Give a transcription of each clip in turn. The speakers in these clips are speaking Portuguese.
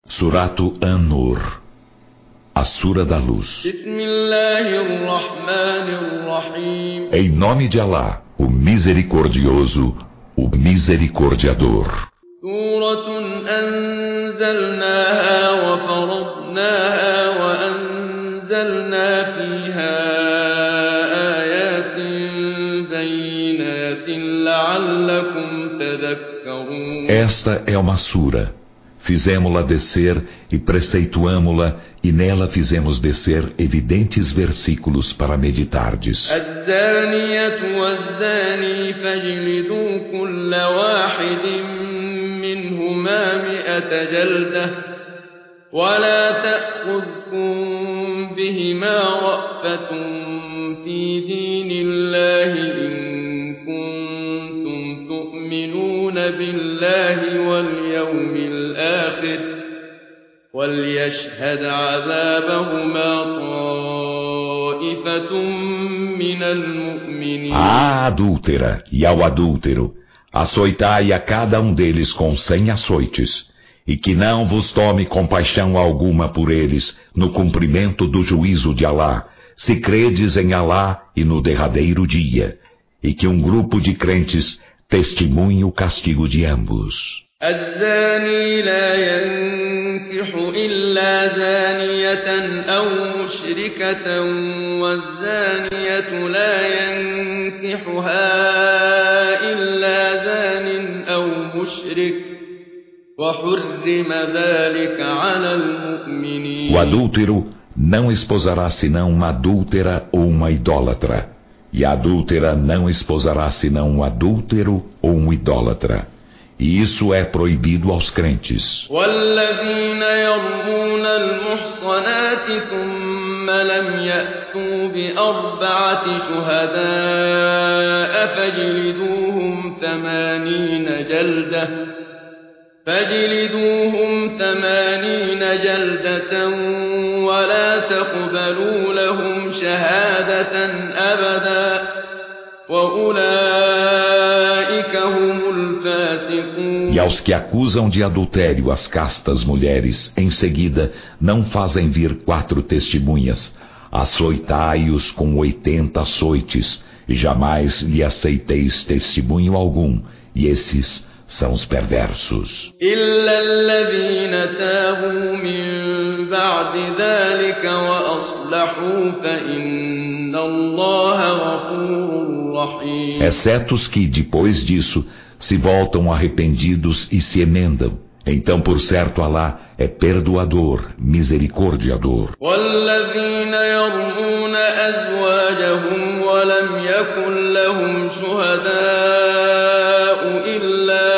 Suratu An-Nur, a Sura da Luz. Em nome de Alá, o Misericordioso, o Misericordiador. Suratun anzalnaha wa faradnaha wa anzalna fiha ayatin bayinatin la'allakum tadhakkarun. Esta é uma sura. Fizemos-la descer e preceituamo-la, e nela fizemos descer evidentes versículos para meditardes. الزانية والزاني فاجلدوا كل واحد منهما 100 جلدة ولا تأخذكم بهما رأفة في دين الله إن كنتم تؤمنون بالله واليوم الآخر وليشهد عذابهما طائفة من المؤمنين. À adúltera e ao adúltero, açoitai a cada um deles com 100 açoites, e que não vos tome compaixão alguma por eles no cumprimento do juízo de Alá, se credes em Alá e no derradeiro dia, e que um grupo de crentes testemunhe o castigo de ambos. الزاني لا ينكح إلا زانية أو مشركة والزانية لا ينكحها إلا زان أو مشرك وحرم ذلك على المؤمنين. O adúltero não esposará senão uma adúltera ou uma idólatra, e a adúltera não esposará senão um adúltero ou um idólatra. E isso é proibido aos crentes. وَالَّذِينَ يَرْمُونَ الْمُحْصَنَاتِ ثُمَّ لَمْ يَأْتُوا بِأَرْبَعَةِ شُهَدَاءَ فَاجْلِدُوهُمْ 80 جَلْدَةً وَلَا تَقْبَلُوا لَهُمْ شَهَادَةً أَبَدًا وَأُولَئِكَ هُمُ الْفَاسِقُونَ. E aos que acusam de adultério as castas mulheres, em seguida não fazem vir 4 testemunhas, açoitai-os com 80 açoites, e jamais lhe aceiteis testemunho algum, e esses são os perversos. إِلَّا الَّذِينَ تَابُوا مِن بَعْدِ ذَلِكَ وَأَصْلَحُوا فَإِنَّ اللَّهَ غَفُورٌ رَّحِيمٌ. Exceto os que, depois disso, se voltam arrependidos e se emendam. Então, por certo, Alá é perdoador, misericordiador. وَالَّذِينَ يَرْمُونَ أَزْوَاجَهُمْ وَلَمْ يَكُن لَّهُمْ شُهَدَاءُ إِلَّا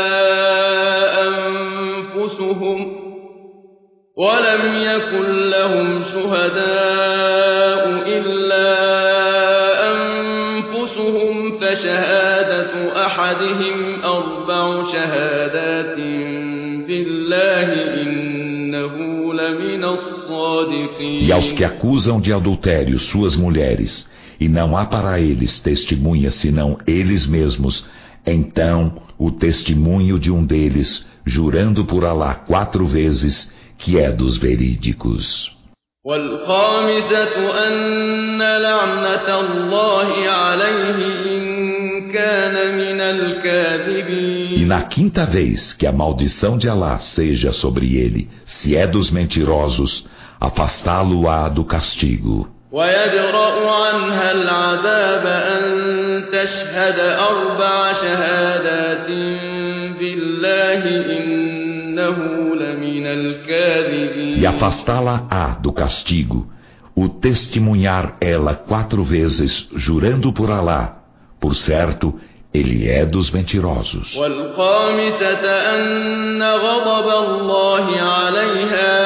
أنفسهم فشهادة أحدهم 4 شهادات بالله إنه لمن الصادقين. E aos que acusam de adultério suas mulheres, e não há para eles testemunha senão eles mesmos, então o testemunho de um deles, jurando por Alá 4 vezes, que é dos verídicos. والخامسة أن لعنة الله عليه إن كان من الكاذبين. E na 5ª vez que a maldição de Alá seja sobre ele, se é dos mentirosos, afastá-lo-á do castigo. ويدرأ عنها العذاب أن تشهد 4 شهادات بالله إنه لمن الكاذبين. E afastá-la-á do castigo, o testemunhar ela 4 vezes, jurando por Alá, por certo, ele é dos mentirosos. والخامسة أن غضب الله عليها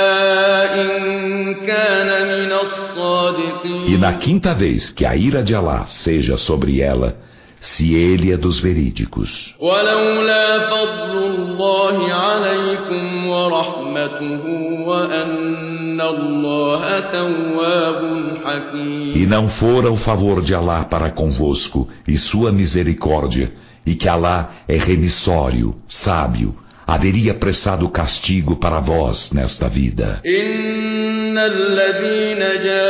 إن كان من الصادقين. E na 5ª vez que a ira de Alá seja sobre ela, se ele é dos verídicos. ولولا فضل الله عليكم ورحمته وأن الله تواب حكيم. E não fora o favor de Alá para convosco e sua misericórdia, e que Alá é remissório, sábio, haveria prestado castigo para vós nesta vida. إن الذين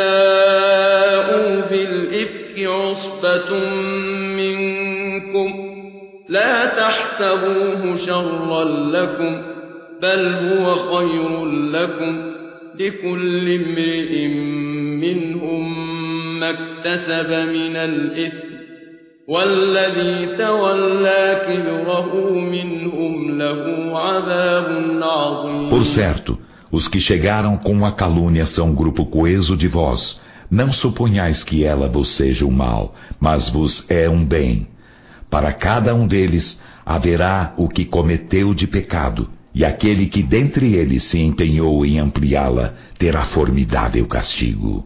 جاءوا بالإفك عصبة منكم لا تحسبوه شرا لكم بل هو خير لكم لكل امرئ منهم ما اكتسب من الإثم والذي تولى كبره منهم له عذاب عظيم. Por certo, os que chegaram com a calúnia são um grupo coeso de vós. Não suponhais que ela vos seja um mal, mas vos é um bem. Para cada um deles haverá o que cometeu de pecado, e aquele que dentre eles se empenhou em ampliá-la terá formidável castigo.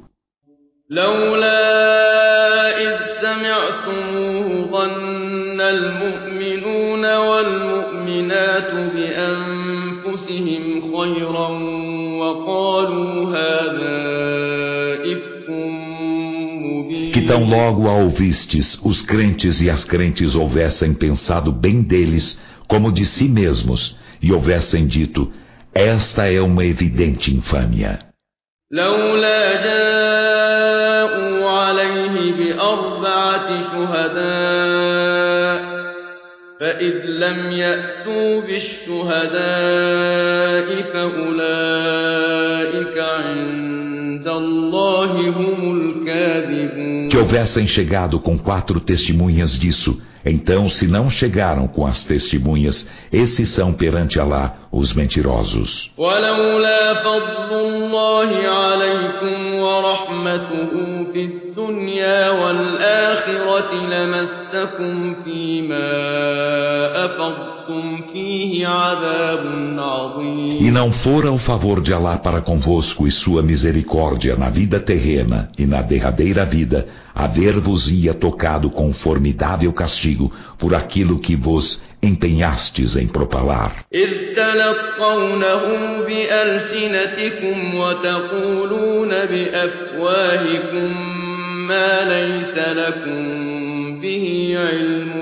ظن المؤمنون والمؤمنات بأنفسهم خيرا وقالوا هذا إفك مبين. Que tão logo a ouvistes, os crentes e as crentes houvessem pensado bem deles como de si mesmos, e houvessem dito, esta é uma evidente infâmia. لولا جاءوا عليه بأربعة شهداء فإذ لم يأتوا بالشهداء فأولئك عند الله هم الكاذبون. Que houvessem chegado com 4 testemunhas disso, então se não chegaram com as testemunhas, esses são perante Alá os mentirosos. ولولا فضل الله عليكم ورحمته في الدنيا والآخرة لمسكم فيما أفضتم فيه عذاب عظيم. E não fora o favor de Alá para convosco e sua misericórdia na vida terrena e na derradeira vida, haver-vos-ia tocado com formidável castigo por aquilo que vos empenhastes em propalar. إذ تلقونه بألسنتكم وتقولون بأفواهكم ما ليس لكم به علم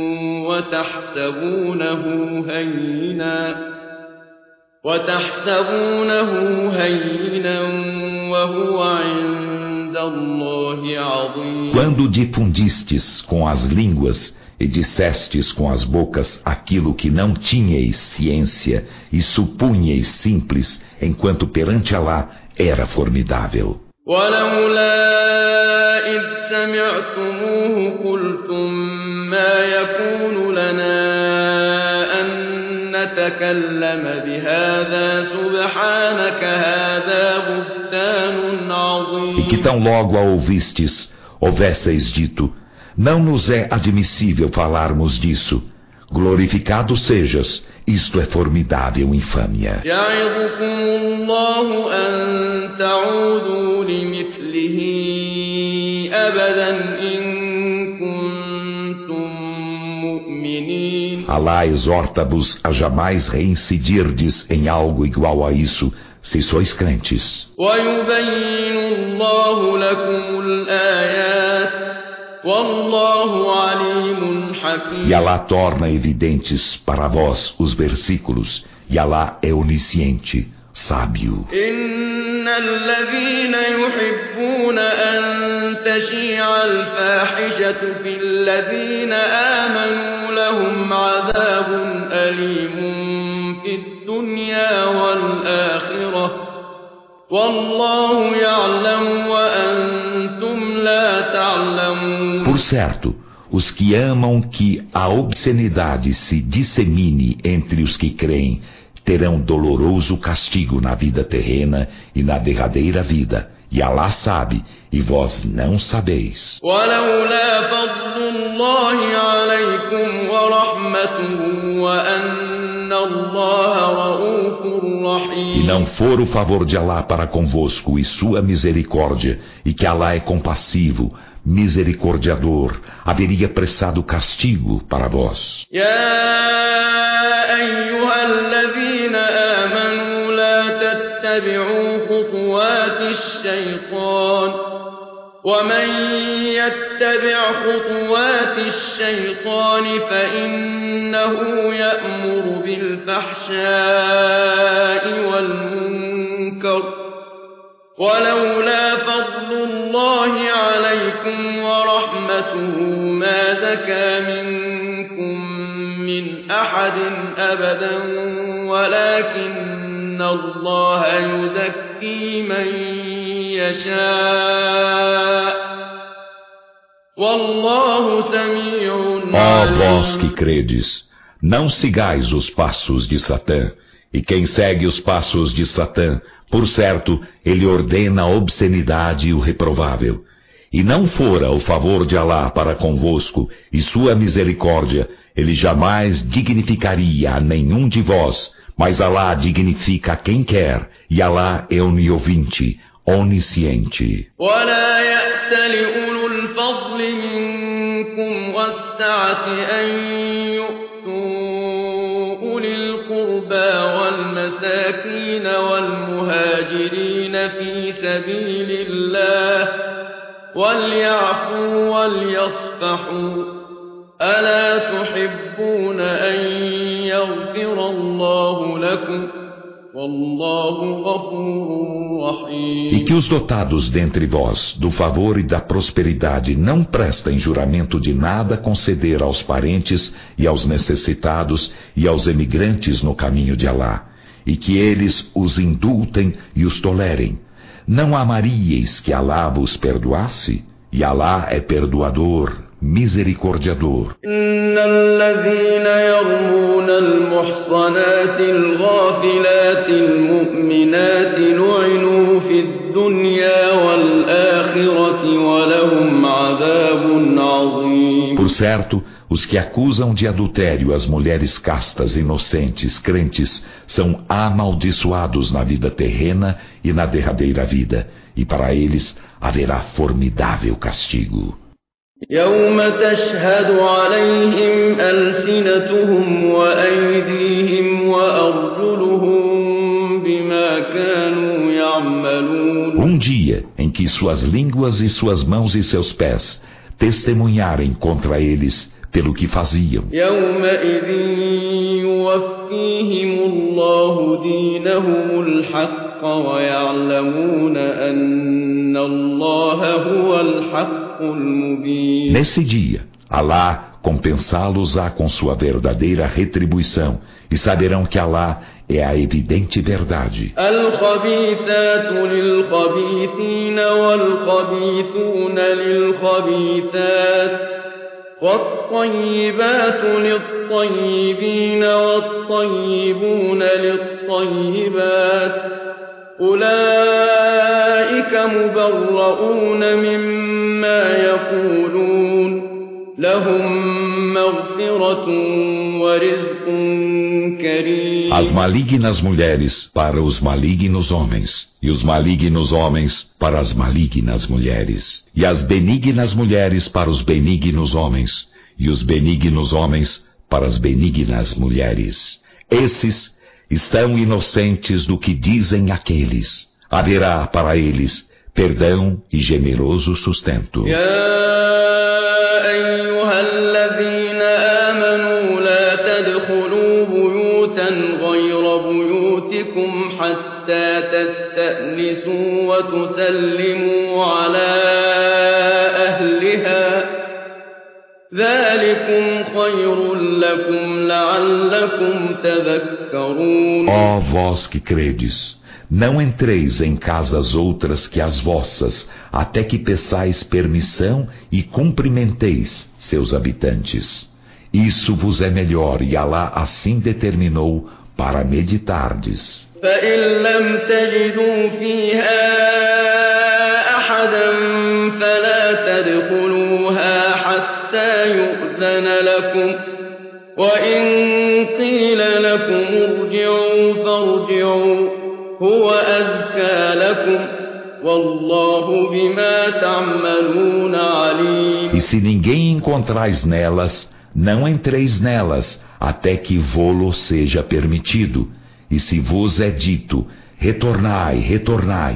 وتحسبونه هينا وهو عند الله عظيم. Quando difundistes com as línguas e dissestes com as bocas aquilo que não tinhais ciência e supunhais simples, enquanto perante Alá era formidável. ولولا إذ سمعتموه قلتم ما يكون لنا أن نتكلم بهذا سبحانك هذا بهتان عظيم. E que tão logo a ouvistes, houvesseis dito, não nos é admissível falarmos disso. Glorificado sejas, isto é formidável infâmia. يعظكم الله أن تعودوا لمثله أبدا إن كنتم مؤمنين. Alá exorta-vos a jamais reincidirdes em algo igual a isso, se sois crentes. ويبين الله لكم الآيات والله عليم حكيم. E Alá torna evidentes para vós os versículos, e Alá é onisciente, sábio. إن الذين يحبون أن تشيع الفاحشة في الذين آمنوا لهم عذاب أليم في الدنيا والآخرة والله يعلم وأنتم لا تعلمون. Por certo, os que amam que a obscenidade se dissemine entre os que creem terão doloroso castigo na vida terrena e na derradeira vida, e Alá sabe, e vós não sabeis. ولولا فضل الله عليكم ورحمته وأن الله رؤوف رحيم. E não for o favor de Alá para convosco e sua misericórdia, e que Alá é compassivo, misericordiador, haveria prestado castigo para vós. أيها الذين آمنوا لا تتبعوا خطوات الشيطان ومن يتبع خطوات الشيطان فإنه يأمر بالفحشاء والمنكر ولولا فضل الله عليكم ورحمته ما زكى منكم من أحد أبدا ولكن الله يزكي من يشاء والله سميع عليم. Ó vós que credes, não sigais os passos de Satã, e quem segue os passos de Satã, por certo, ele ordena a obscenidade e o reprovável. E não fora o favor de Alá para convosco e sua misericórdia, ele jamais dignificaria a nenhum de vós, mas Alá dignifica a quem quer, e Alá é oniovinte, onisciente. ولا يأت لأولو الفضل منكم والسعة أن يؤتوا أولي القربى والمساكين والمهاجرين في سبيل الله وليعفوا وليصفحوا ألا تحبون أن يغفر الله لكم E que os dotados dentre vós, do favor e da prosperidade, não prestem juramento de nada conceder aos parentes e aos necessitados e aos emigrantes no caminho de Alá, e que eles os indultem e os tolerem. Não amaríeis que Alá vos perdoasse? E Alá é perdoador, misericordiador. الذين يرمون المحصنات الغافلات المؤمنات لعنوا في الدنيا والآخرة ولهم عذاب عظيم. Por certo, os que acusam de adultério as mulheres castas, inocentes, crentes, são amaldiçoados na vida terrena e na derradeira vida, e para eles haverá formidável castigo. يوم تشهد عليهم ألسنتهم وأيديهم وأرجلهم بما كانوا يعملون. Dia em que suas línguas e suas mãos e seus pés testemunharem contra eles pelo que faziam. يومئذ يوفيهم الله دينهم الحق ويعلمون أن الله هو الحق. Nesse dia, Alá compensá-los-á com sua verdadeira retribuição, e saberão que Alá é a evidente verdade. الخبيثات للخبيثين والخبيثون للخبيثات والطيبات للطيبين والطيبون للطيبات أولئك مبرؤون مما يقولون لهم مغفرة ورزق كريم. As malignas mulheres para os malignos homens, e os malignos homens para as malignas mulheres, e as benignas mulheres para os benignos homens, e os benignos homens para as benignas mulheres. Esses estão inocentes do que dizem aqueles. Haverá para eles perdão e generoso sustento. حتى تستأنسوا وتسلموا على أهلها ذلكم خير لكم لعلكم تذكرون. Ó vós que credes, não entreis em casas outras que as vossas, até que peçais permissão e cumprimenteis seus habitantes. Isso vos é melhor, e Alá assim determinou para meditardes. فإن لم تجدوا فيها أحدا فلا تدخلوها حتى يؤذن لكم وإن قيل لكم ارجعوا فارجعوا هو أزكى لكم والله بما تعملون عليم. E se ninguém encontrais nelas, não entreis nelas até que vô-lo seja permitido. E se vos é dito, retornai, retornai,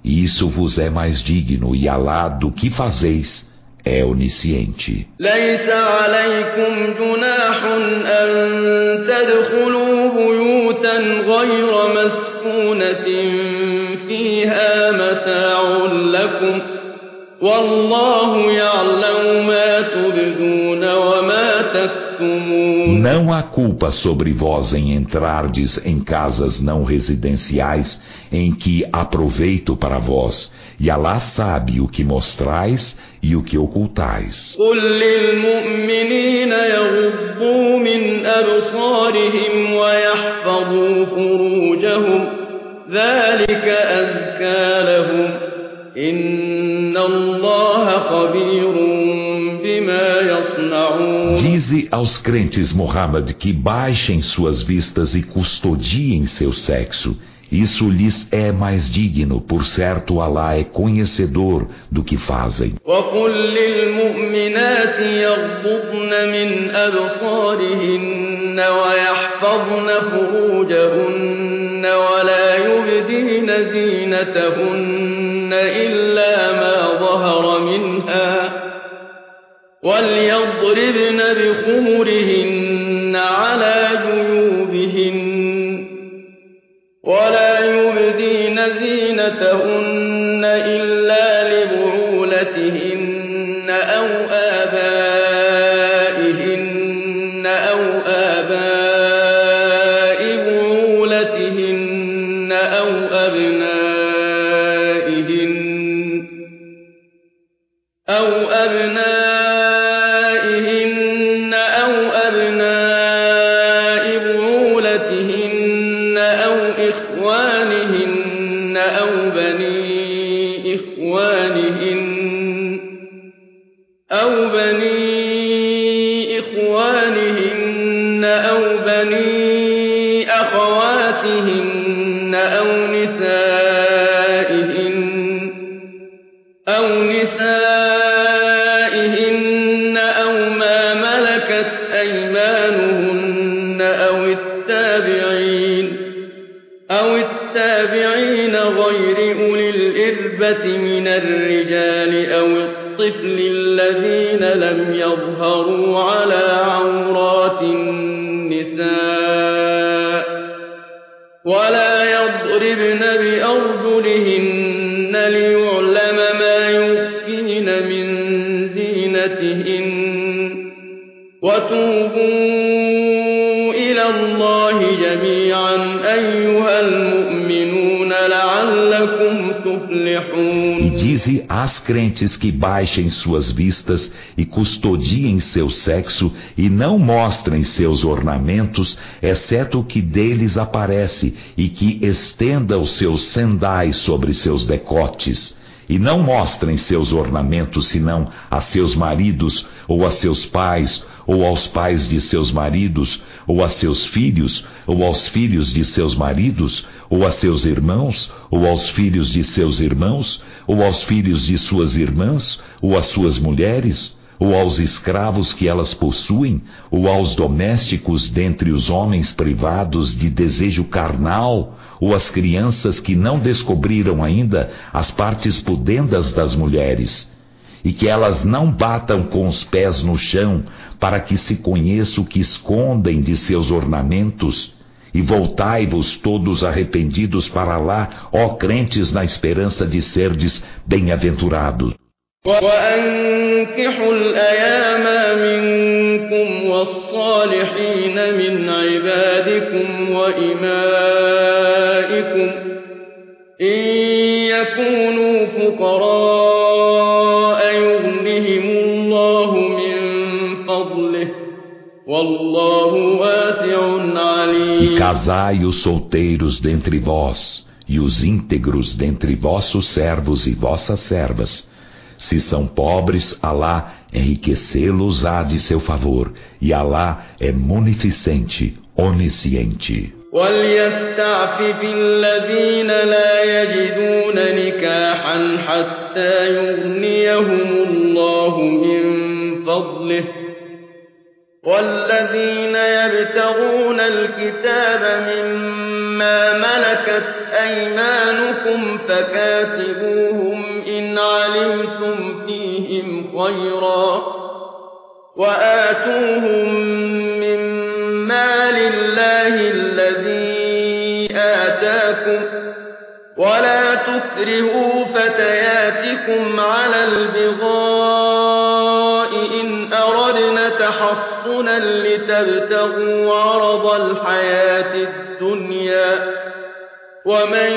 Isso vos é mais digno, e Alá do que fazeis é onisciente. ليس عليكم جناح أن تدخلوا بيوتا غير مسكونة فيها متاع لكم والله يعلم ما تبدون وما تكتمون. Não há culpa sobre vós em entrardes em casas não residenciais em que há proveito para vós, e Alá sabe o que mostrais e o que ocultais. قل للمؤمنين يغضوا من أبصارهم ويحفظوا فروجهم ذلك أزكى لهم إن الله خبير بما يصنعون. Dize aos crentes, Muhammad, que baixem suas vistas e custodiem seu sexo. Isso lhes é mais digno, por certo Alá é conhecedor do que fazem. وقل للمؤمنات يغضضن من أبصارهن ويحفظن فروجهن ولا يبدين زينتهن إلا ما ظهر منها وليضربن بخمرهن على جيوبهن ولا يبدين زينتهن إلا لبعولتهن أو آبائهن أو آباء بعولتهن أو أبنائهن أو أبناء بعولتهن أو إخوانهن أو بني إخوانهن أو بني أخواتهن أو نسائهن أو ما ملكت أيمانهن أو التابعين غير أولي الإربة من الرجال أو الطفل الذين لم يظهروا على عورات النساء ولا يضربن بأرجلهن ليعلم ما يخفين من زينتهن وتوبوا إلى الله جميعا أيها المؤمنون لعلكم تفلحون. E dize às crentes que baixem suas vistas e custodiem seu sexo e não mostrem seus ornamentos, exceto o que deles aparece, e que estenda os seus sendais sobre seus decotes. E não mostrem seus ornamentos senão a seus maridos, ou a seus pais, ou aos pais de seus maridos, ou a seus filhos, ou aos filhos de seus maridos, ou a seus irmãos, ou aos filhos de seus irmãos, ou aos filhos de suas irmãs, ou às suas mulheres, ou aos escravos que elas possuem, ou aos domésticos dentre os homens privados de desejo carnal, ou às crianças que não descobriram ainda as partes pudendas das mulheres, e que elas não batam com os pés no chão, para que se conheça o que escondem de seus ornamentos, e voltai-vos todos arrependidos para lá, ó crentes, na esperança de serdes bem-aventurados. وأنكحوا الأيام منكم والصالحين من عبادكم وإمائكم إن يكونوا فقراء يغنهم الله من فضله والله واسع عليم. E casai os solteiros dentre vós e os íntegros dentre vossos servos e vossas servas. Se são pobres, Alá enriquecê-los-á de seu favor, e Alá é munificente, onisciente. وليستعفف الذين لا يجدون نكاحا حتى يغنيهم الله من فضله والذين يبتغون الكتاب مما ملكت أيمانكم فكاتبوهم إن علمتم فيهم خيرا وآتوهم من مال الله الذي آتاكم ولا تكرهوا فتياتكم على البغاء إن أردنا تحصنا لتبتغوا عرض الحياة الدنيا ومن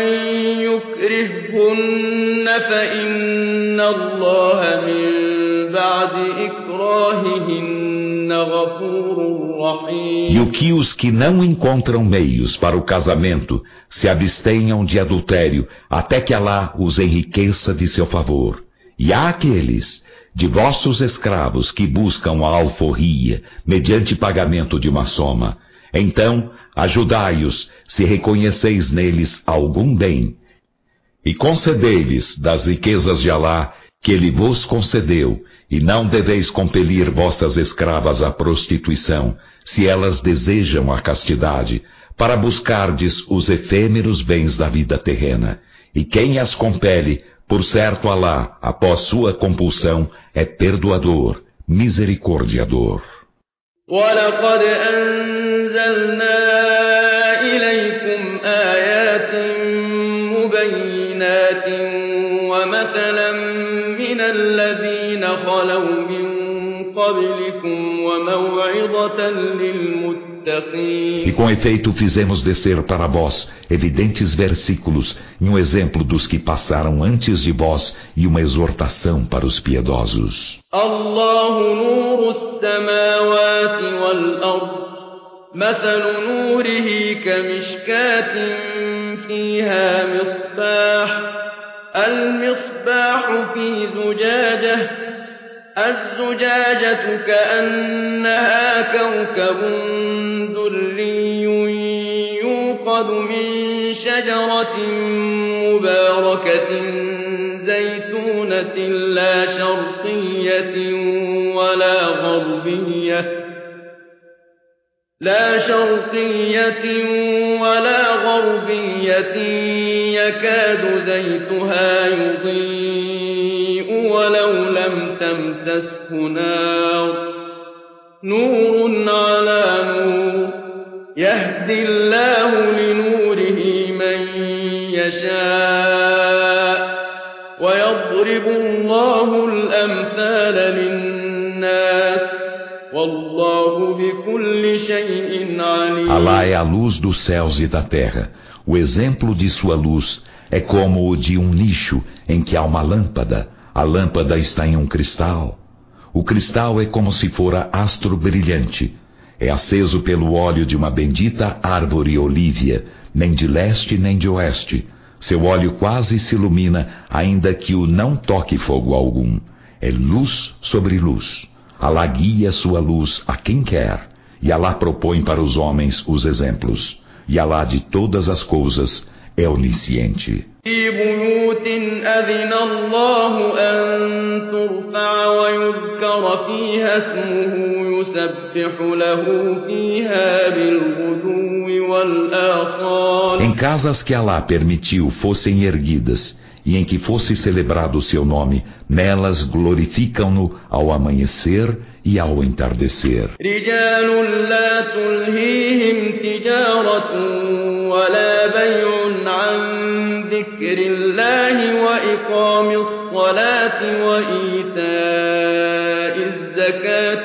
يكرههن فإن الله من بعد إكراههن غفور رحيم. E o que os que não encontram meios para o casamento se abstenham de adultério até que Alá os enriqueça de seu favor. E há aqueles de vossos escravos que buscam a alforria mediante pagamento de uma soma. Então, ajudai-os se reconheceis neles algum bem. E concedei-lhes das riquezas de Alá que Ele vos concedeu, e não deveis compelir vossas escravas à prostituição, se elas desejam a castidade, para buscardes os efêmeros bens da vida terrena. E quem as compele, por certo Alá, após sua compulsão, é perdoador, misericordiador. وَلَقَدْ أَنزَلْنَا إِلَيْكُمْ آيَاتٍ مُبَيِّنَاتٍ وَمَثَلًا مِنَ الَّذِينَ خَلَوْا مِن قَبْلِكُمْ وَمَوْعِظَةً لِلْمُتَّقِينَ. E com efeito fizemos descer para vós evidentes versículos e um exemplo dos que passaram antes de vós e uma exortação para os piedosos. الله نور السماوات والأرض مثل نوره كمشكاة فيها مصباح المصباح في زجاجة الزجاجة كأنها كوكب دري يوقد من شجرة مباركة زيتونة لا شرقية ولا غربية يكاد زيتها يضيء ولو لم تمسسه نار نور على نور يهدي الله لنوره من يشاء ويضرب الله الأمثال للناس والله بكل شيء عليم. Alá é a luz dos céus e da terra. O exemplo de sua luz é como o de um nicho em que há uma lâmpada. A lâmpada está em um cristal. O cristal é como se fora astro brilhante. É aceso pelo óleo de uma bendita árvore olívia, nem de leste nem de oeste. Seu óleo quase se ilumina, ainda que o não toque fogo algum. É luz sobre luz. Alá guia sua luz a quem quer, e Alá propõe para os homens os exemplos. E Alá de todas as coisas é onisciente. في بيوت أذن الله أن ترفع ويذكر فيها اسمه يسبح له فيها بالغدو والآصال. Em casas que Alá permitiu fossem erguidas e em que fosse celebrado o seu nome, nelas glorificam-no ao amanhecer e ao entardecer. رجال لا تلهيهم تجارة ولا بيع عن ذكر الله وإقام الصلاة وإيتاء الزكاة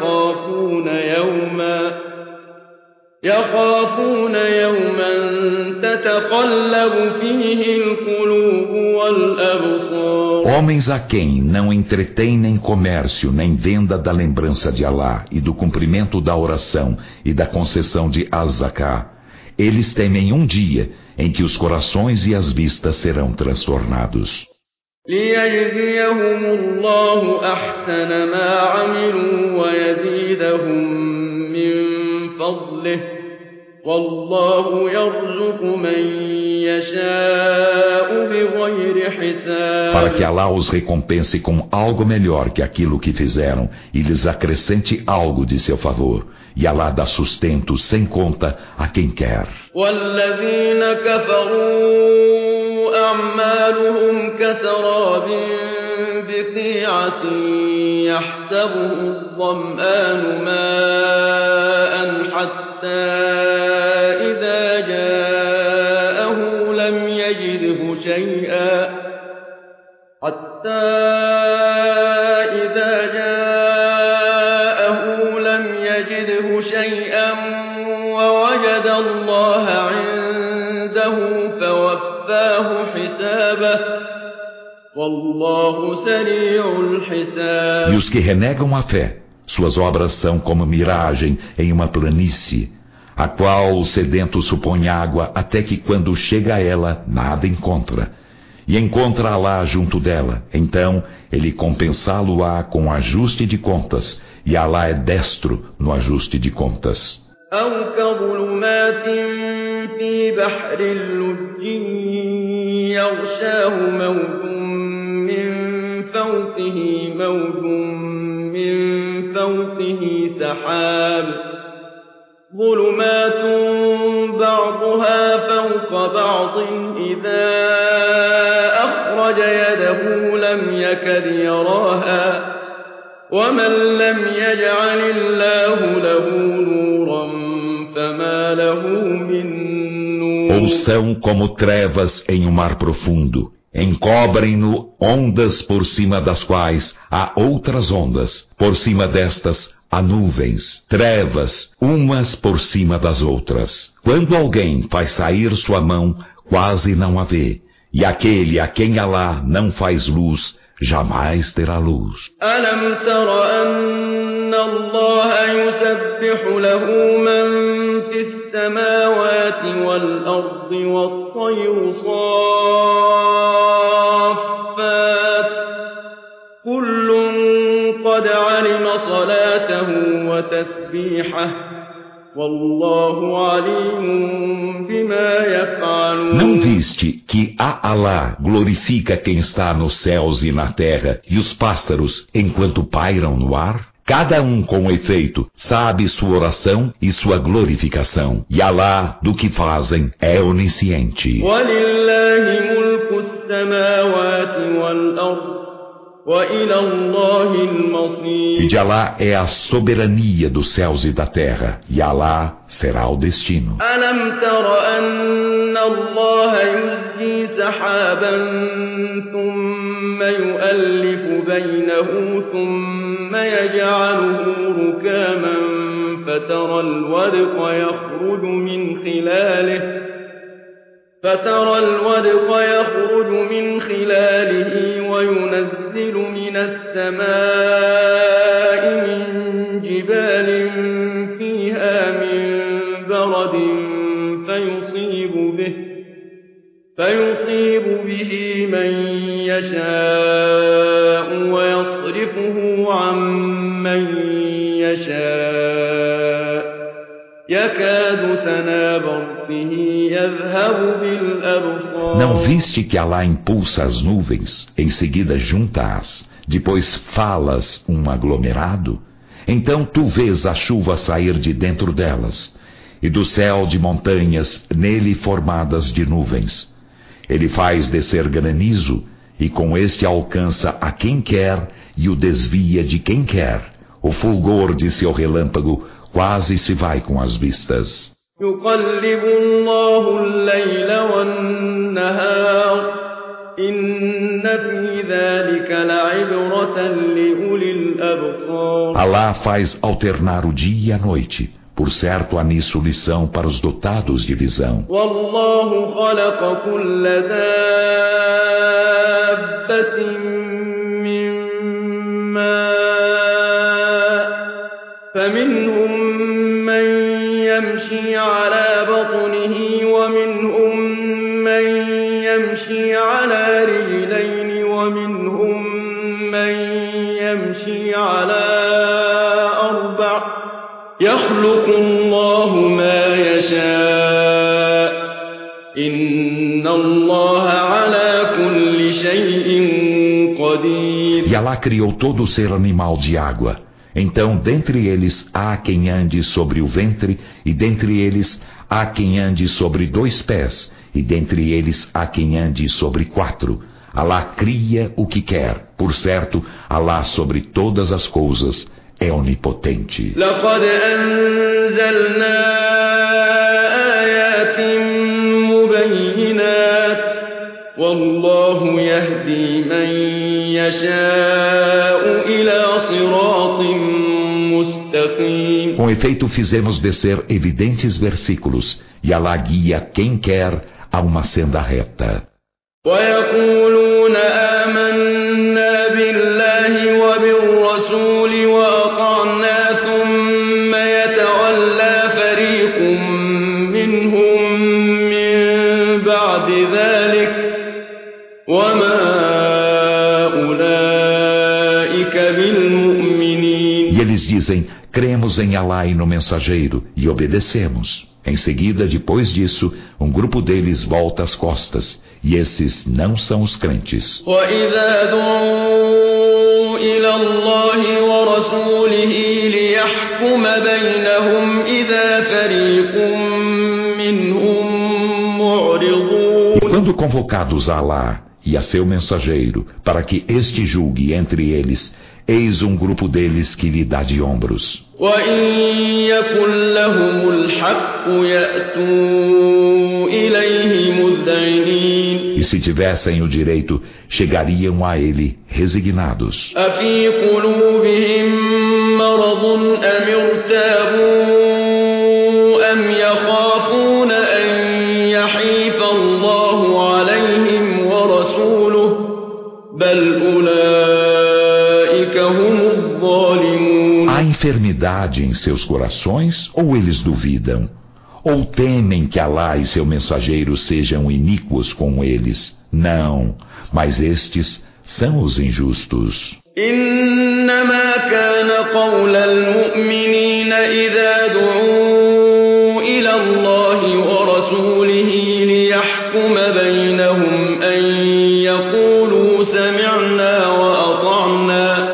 يخافون يوما تتقلب فيه القلوب والأبصار. Homens a quem não entretém nem comércio, nem venda da lembrança de Alá e do cumprimento da oração e da concessão de Az-Zaká, eles temem um dia em que os corações e as vistas serão transtornados. ليجزيهم الله أحسن ما عملوا ويزيدهم من فضله والله يرزق من يشاء بغير حساب. Para que Allah os recompense com algo melhor que aquilo que fizeram e lhes acrescente algo de seu favor. E Allah dá sustento sem conta a quem quer. والذين كفروا أعمالهم كسراب بقيعة يحسبه الظمآن ماء حتى إذا جاءه لم يجده شيئا ووجد الله عنده فوفاه حسابه والله سريع الحساب. E os que renegam a fé, suas obras são como miragem em uma planície, a qual o sedento supõe água até que quando chega a ela nada encontra. E encontra Allah junto dela, então ele compensá-lo-á com ajuste de contas, e Allah é destro no ajuste de contas. أو كظلمات في بحر اللج يغشاه موج من فوقه موج من فوقه سحاب ظلمات بعضها فوق بعض إذا أخرج يده لم يكد يراها ومن لم يجعل الله له نورا فما له من نور. Ou são como trevas em um mar profundo, encobrem-no ondas por cima das quais há outras ondas, por cima destas há nuvens, trevas, umas por cima das outras. Quando alguém faz sair sua mão, quase não a vê, e aquele a quem Allah não faz luz, jamais terá luz. ألم تر أن الله يسبح له من في السماوات والأرض والطير صافات كل قد علم صلاته وتسبيحه والله عليم بما يفعلون. Não viste que a Allah glorifica quem está nos céus e na terra e os pássaros enquanto pairam no ar? Cada um com efeito sabe sua oração e sua glorificação. E Allah do que fazem é onisciente. وَلِلَّهِ مُلْكُ السَّمَاوَاتِ وَالْأَرْضِ وَإِلَى اللَّهِ الْمَصِيرُ. E de Allah é a soberania dos céus e da terra, e Allah será o destino. أَلَمْ تَرَ أَنَّ اللَّهَ يُزْجِي سَحَابًا ثُمَّ يُؤَلِّفُ بَيْنَهُ ثُمَّ يَجْعَلُهُ رُكَامًا فَتَرَى الْوَدْقَ يَخْرُجُ مِنْ خِلَالِهِ وَيُنَزِّلُ مِنَ السَّمَاءِ مِنْ جِبَالٍ فِيهَا مِنْ بَرَدٍ فيصيب به من يشاء ويصرفه عن من يشاء يكاد سنا برقه يذهب بالأبصار. Não viste que Allah impulsa as nuvens, em seguida junta-as, depois falas um aglomerado? Então tu vês a chuva sair de dentro delas, e do céu de montanhas nele formadas de nuvens. Ele faz descer granizo, e com este alcança a quem quer e o desvia de quem quer. O fulgor de seu relâmpago quase se vai com as vistas. يقلب الله الليل والنهار إن في ذلك لعبرة لأولي الأبصار. Allah faz alternar o dia e a noite. Por certo, há nisso lição para os dotados de visão. والله خلق كل دابة من ماء فمنهم من يمشي على بطنه ومنهم من يمشي على رجلين ومنهم من يمشي على أربع يخلق الله ما يشاء إن الله على كل E Alá criou todo o ser animal de água. Então, dentre eles há quem ande sobre o ventre, e dentre eles há quem ande sobre 2 pés, e dentre eles há quem ande sobre 4. Alá cria o que quer. Por certo, Alá sobre todas as coisas é onipotente. لقد أنزلنا آيات مبينات والله يهدي من يشاء إلى صراط مستقيم. Com efeito, fizemos descer evidentes versículos, e Alá guia quem quer a uma senda reta. ويقولون آمنا بالله وبالرسول وأطعنا ثم يتولى فريق منهم من بعد ذلك وما أولئك بالمؤمنين. E eles dizem, cremos em Alá e no mensageiro, e obedecemos. Em seguida, depois disso, um grupo deles volta as costas, e esses não são os crentes. وَإِذَا دُعُوا إِلَى اللَّهِ وَرَسُولِهِ لِيَحْكُمَ بَيْنَهُمْ إِذَا فَرِيقٌ مِّنْهُم مُّعْرِضُونَ. E quando convocados a Alá e a seu mensageiro, para que este julgue entre eles, eis um grupo deles que lhe dá de ombros. وَإِن يَكُن لَّهُمُ الْحَقُّ يَأْتُوا إِلَيْهِ مُذْعِنِينَ. E se tivessem o direito, chegariam a ele resignados. أَفِي قُلُوبِهِم مَّرَضٌ أَمِ ارْتَابُوا أَمْ يَخَافُونَ أَن يَحِيفَ اللَّهُ عَلَيْهِمْ وَرَسُولُهُ بَلْ أُولَٰئِكَ هُمُ الظَّالِمُونَ. Há enfermidade em seus corações, ou eles duvidam? Ou temem que Alá e seu mensageiro sejam iníquos com eles? Não, mas estes são os injustos. إنما كان قول المؤمنين إذا دعوا إلى الله ورسوله ليحكم بينهم أن يقولوا سمعنا وأطعنا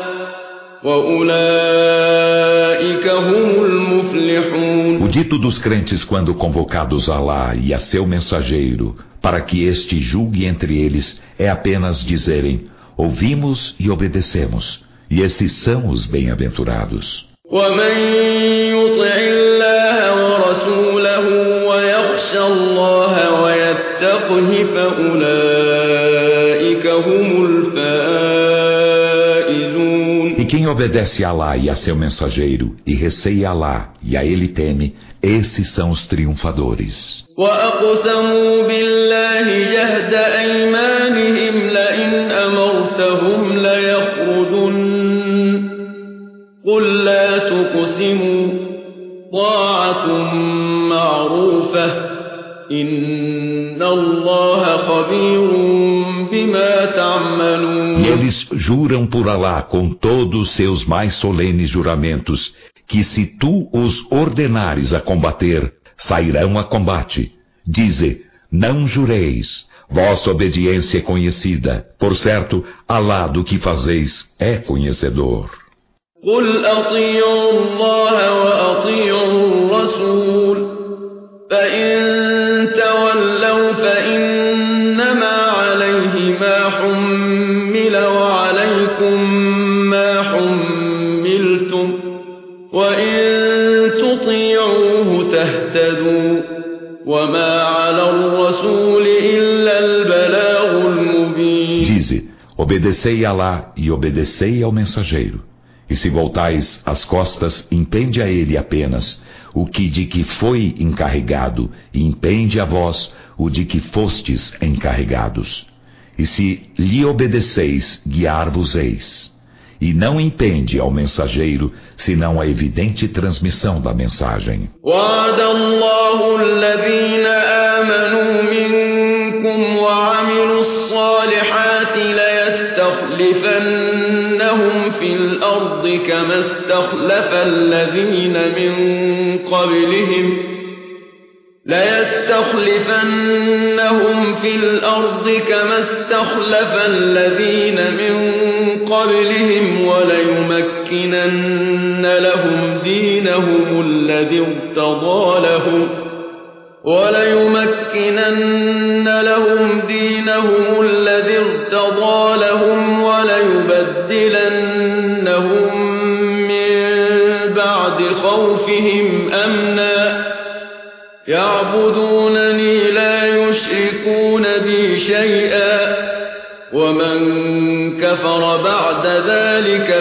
وأولئك هم المفلحون. O dito dos crentes quando convocados a Alá e a seu mensageiro, para que este julgue entre eles, é apenas dizerem: ouvimos e obedecemos, e esses são os bem-aventurados. ومن يطع الله ورسوله ويخشى الله ويتقه فأولئك هم الفائزون. E quem obedece a Alá e a seu mensageiro, e receia Alá e a ele teme, esses são os triunfadores. وأقسموا بالله جهد أيمانهم لئن أمرتهم ليخرجن قل لا تقسموا طاعة معروفة إن الله خبير بما تعملون. E eles juram por Alá com todos seus mais solenes juramentos, que se tu os ordenares a combater, sairão a combate. Dize, não jureis, vossa obediência é conhecida. Por certo, Alá do que fazeis é conhecedor. قل أطيعوا الله وأطيعوا الرسول فإن تولوا فإنما عليه ما حمل وعليكم ما حملتم وإن تطيعوه تهتدوا وما على الرسول إلا البلاغ المبين. Dize, obedecei a Alá e obedecei ao mensageiro. E se voltais as costas, impende a ele apenas o que de que foi encarregado, e impende a vós o de que fostes encarregados. E se lhe obedeceis, guiar-vos-eis. E não impende ao mensageiro, senão a evidente transmissão da mensagem. وعد الله الذين آمنوا منكم وعملوا الصالحات ليستخلفنهم في الأرض كما استخلف الذين من قبلهم ليستخلفنهم في الأرض كما استخلف الذين من قبلهم وليمكنن لهم دينهم الذي ارتضى لهم وليبدلنهم من بعد خوفهم أمنا يعبدونني لا يشركون بي شيئا ومن كفر بعد ذلك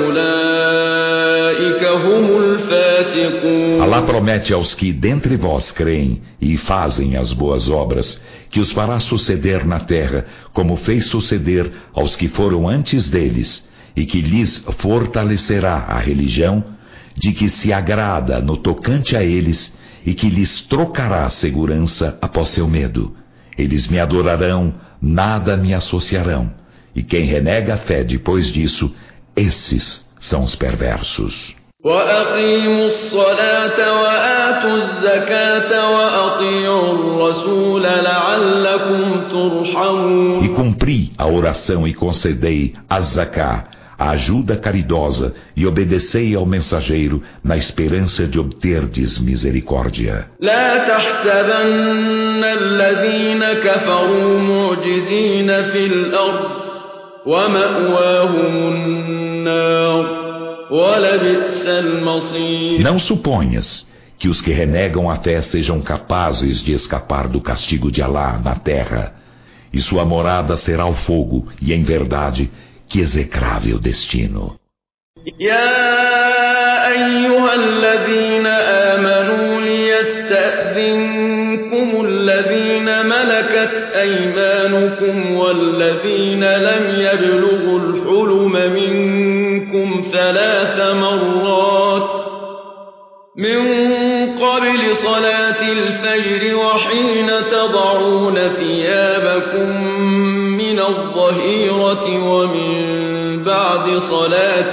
فأولئك هم الفاسقون. Allah promete aos que dentre vós creem e fazem as boas obras que os fará suceder na terra, como fez suceder aos que foram antes deles, e que lhes fortalecerá a religião, de que se agrada no tocante a eles, e que lhes trocará segurança após seu medo. Eles me adorarão, nada me associarão. E quem renega a fé depois disso, esses são os perversos. وَأَقِيمُوا الصَّلَاةَ وَآتُوا الزَّكَاةَ وَأَطِيعُوا الرَّسُولَ لَعَلَّكُمْ تُرْحَمُونَ. E cumpri a oração e concedei a zaká, a ajuda caridosa, e obedecei ao mensageiro na esperança de obterdes misericórdia. لا تحسبن الذين كفروا معجزين في الأرض ومأواهم النار ولبئس المصير. Não suponhas que os que renegam a fé sejam capazes de escapar do castigo de Alá na terra, e sua morada será o fogo, e em verdade, que execrável destino. يا أيها الذين آمنوا ليستأذنكم الذين ملكت أيمانكم والذين لم يبلغوا الحلم منكم 3 مرات من قبل صلاة الفجر وحين تضعون ثيابكم من الظهيرة ومن بعد صلاة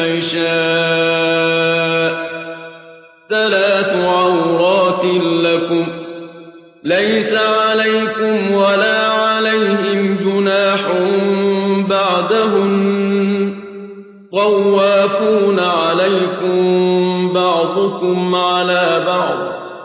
العشاء 3 عورات لكم ليس عليكم ولا عليهم جناح بعدهن طوافون عليكم بعضكم على بعض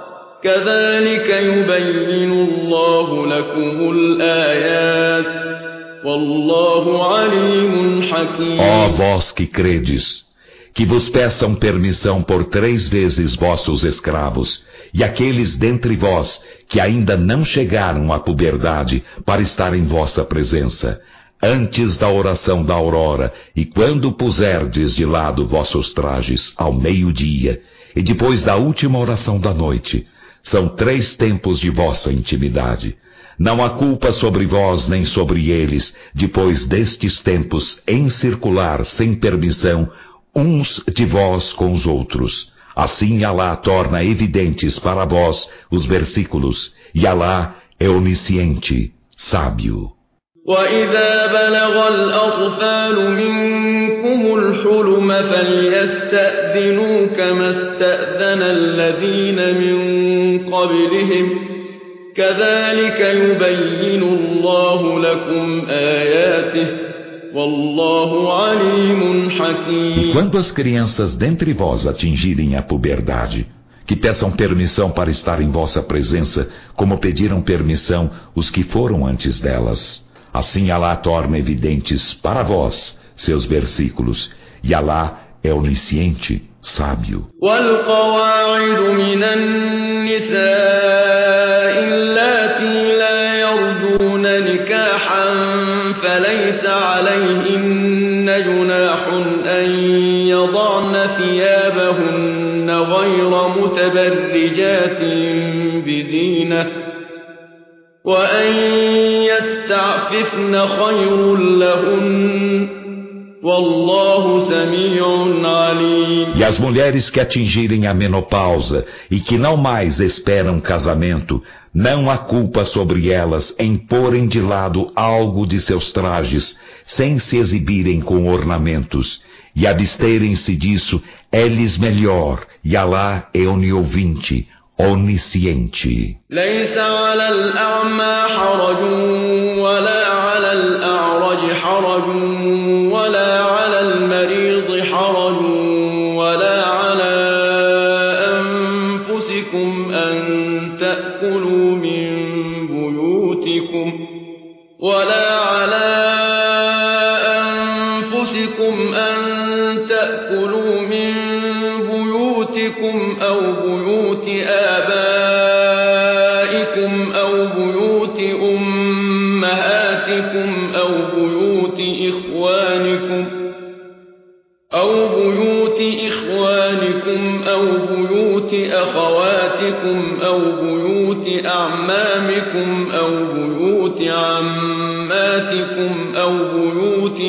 كذلك يبين الله لكم الآيات والله عليم حكيم. Ó vós que credes, que vos peçam permissão por 3 vezes vossos escravos, e aqueles dentre vós que ainda não chegaram à puberdade para estar em vossa presença, antes da oração da aurora, e quando puserdes de lado vossos trajes ao meio-dia, e depois da última oração da noite, são 3 tempos de vossa intimidade. Não há culpa sobre vós nem sobre eles, depois destes tempos, em circular sem permissão, uns de vós com os outros. Assim Alá torna evidentes para vós os versículos, e Alá é onisciente, sábio. وَإِذَا بَلَغَ الْأَطْفَالُ مِنكُمُ الْحُلُمَ فَلْيَسْتَأْذِنُوا كَمَا اسْتَأْذَنَ الَّذِينَ مِن قَبْلِهِمْ كَذَلِكَ يُبَيِّنُ اللَّهُ لَكُمْ آيَاتِهِ وَاللَّهُ عَلِيمٌ حَكِيمٌ. E quando as crianças dentre vós atingirem a puberdade, que peçam permissão para estar em vossa presença, como pediram permissão os que foram antes delas. Assim Alá torna evidentes para vós seus versículos, e Alá é onisciente, sábio. وَالْقَوَاعِدُ مِنَ النِّسَاءِ اللَّاتِي لَا يَرْجُونَ نِكَاحًا فَلَيْسَ عَلَيْهِنَّ جُنَاحٌ أَن يَضَعْنَ ثِيَابَهُنَّ غَيْرَ مُتَبَرِّجَاتٍ بِزِينَةٍ وَأَن يَسْتَعْفِفْنَ خَيْرٌ لَهُنَّ وَاللَّهُ سَمِيعٌ عَلِيمٌ. E as mulheres que atingirem a menopausa e que não mais esperam casamento, não há culpa sobre elas em porem de lado algo de seus trajes, sem se exibirem com ornamentos, e absterem-se disso é-lhes melhor, e Alá é oniovinte, onisciente. ليس على الأعمى حرج ولا على الأعرج حرج ولا ولا على أنفسكم أن تأكلوا من بيوتكم أو بيوت آبائكم أو بيوت أمهاتكم أو بيوت إخوانكم أو بيوت أخواتكم أو بيوت أعمامكم أو بيوت عماتكم أو بيوت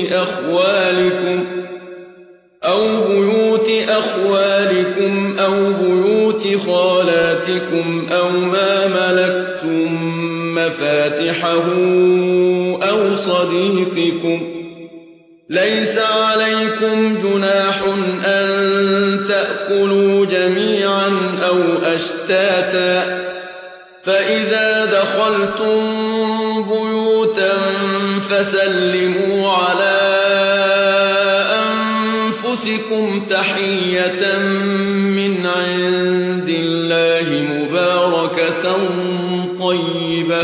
أخوالكم أو بيوت خالاتكم أو ما ملكتم مفاتحه أو صديقكم. ليس عليكم جناح أن تأكلوا جميعا أو أشتاتا، فإذا دخلتم بيوتا فسلموا على أنفسكم تحية من عند الله مباركة طيبة،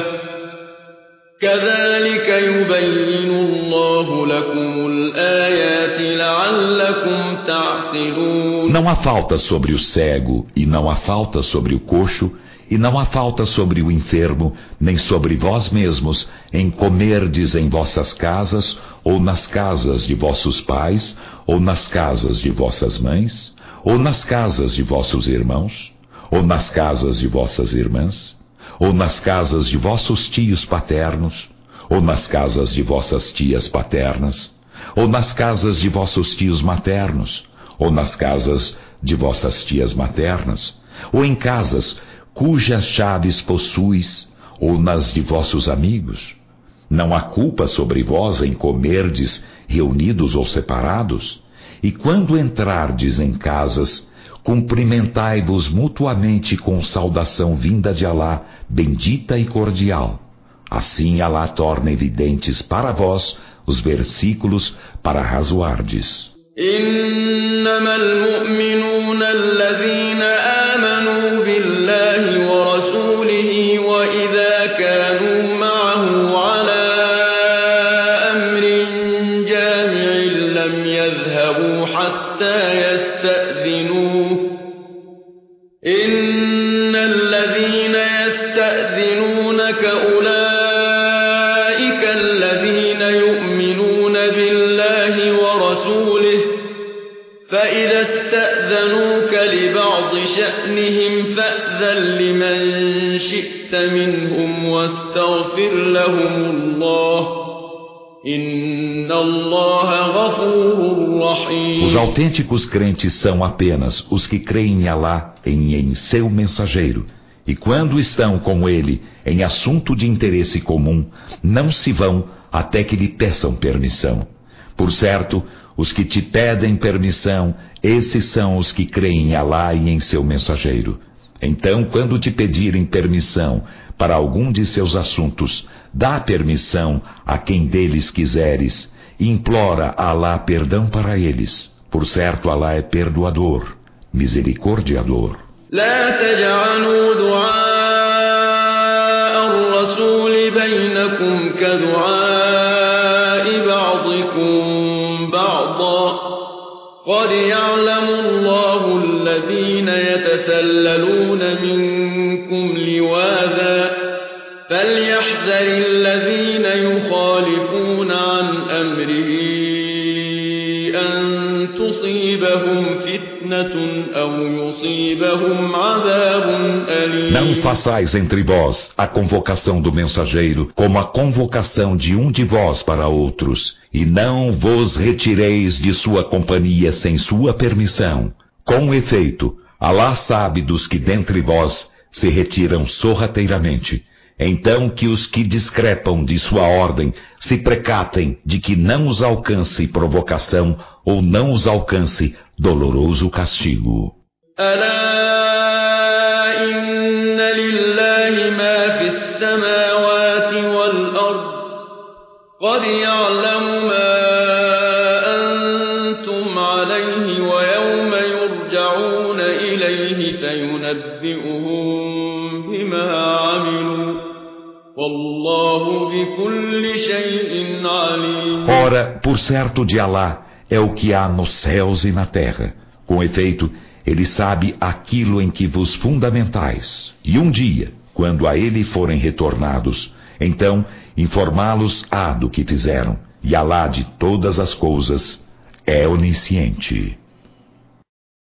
كذلك يبين الله لكم الآيات لعلكم تعقلون. Não há falta sobre o cego, e não há falta sobre o coxo, e não há falta sobre o enfermo, nem sobre vós mesmos, em comerdes em vossas casas, ou nas casas de vossos pais, ou nas casas de vossas mães, ou nas casas de vossos irmãos, ou nas casas de vossas irmãs, ou nas casas de vossos tios paternos, ou nas casas de vossas tias paternas, ou nas casas de vossos tios maternos, ou nas casas de vossas tias maternas, ou em casas cujas chaves possuis, ou nas de vossos amigos. Não há culpa sobre vós em comerdes reunidos ou separados, e quando entrardes em casas, cumprimentai-vos mutuamente com saudação vinda de Alá, bendita e cordial. Assim Alá torna evidentes para vós os versículos para razoardes. إنما المؤمنون الذين آمنوا بالله ورسوله وإذا كانوا معه على أمر جامع لم يذهبوا حتى يستأذنوه إن الذين يستأذنونك أولئك الذين يؤمنون بالله ورسوله فإذا استأذنوك لبعض شأنهم فأذن لمن شئت منهم واستغفر لهم الله إن الله غفور رحيم. Os autênticos crentes são apenas os que creem em Alá e em seu mensageiro, e quando estão com ele em assunto de interesse comum, não se vão até que lhe peçam permissão. Por certo, os que te pedem permissão, esses são os que creem em Alá e em seu mensageiro. Então, quando te pedirem permissão para algum de seus assuntos, dá permissão a quem deles quiseres, e implora a Alá perdão para eles. Por certo, Alá é perdoador, misericordiador. لا تجعلوا دعاء الرسول بينكم كدعاء بعضكم بعضا قد يعلم الله الذين يتسللون منكم لواذا فليحذر الذين يخالفون عن أمره أن تصيبهم فتنة أو يصيبهم عذاب أليم. Não façais entre vós a convocação do mensageiro como a convocação de um de vós para outros, e não vos retireis de sua companhia sem sua permissão. Com efeito, Alá sabe dos que dentre vós se retiram sorrateiramente. Então que os que discrepam de sua ordem se precatem de que não os alcance provocação ou não os alcance doloroso castigo. ألا إن لله ما في السماوات والأرض قد يعلم ما أنتم عليه ويوم يرجعون إليه فينبئهم بما عملوا والله والله بكل شيء عليم. Ora, por certo de Alá é o que há nos céus e na terra. Com efeito, ele sabe aquilo em que vos fundamentais. E um dia, quando a ele forem retornados, então informá-los-á do que fizeram. E Alá de todas as coisas é onisciente.